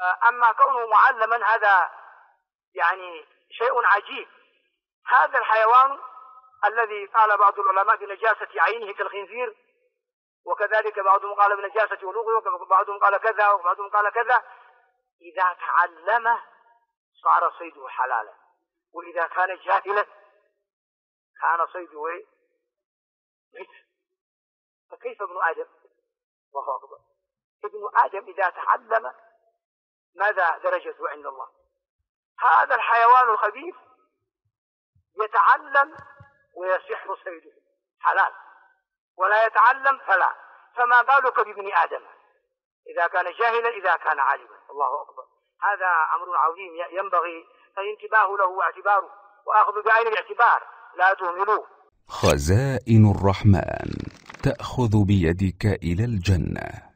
أما كونه معلما هذا يعني شيء عجيب. هذا الحيوان الذي قال بعض العلماء بنجاسة عينه كالخنزير، وكذلك بعضهم قال بنجاسة ولوغه، وبعضهم قال كذا وبعضهم قال كذا، إذا تعلم صار صيده حلالا، وإذا كان جاهلا كان صيده مثل. فكيف ابن آدم؟ الله أكبر. ابن آدم إذا تعلم ماذا درجته عند الله؟ هذا الحيوان الخبيث يتعلم ويصح صيده حلال، ولا يتعلم فلا، فما بالك بابن آدم إذا كان جاهلا إذا كان عالما. الله أكبر. هذا أمر عظيم ينبغي الانتباه له واعتباره، وأخذ بعين الاعتبار، لا تهملوه. خزائن الرحمن تأخذ بيدك إلى الجنة.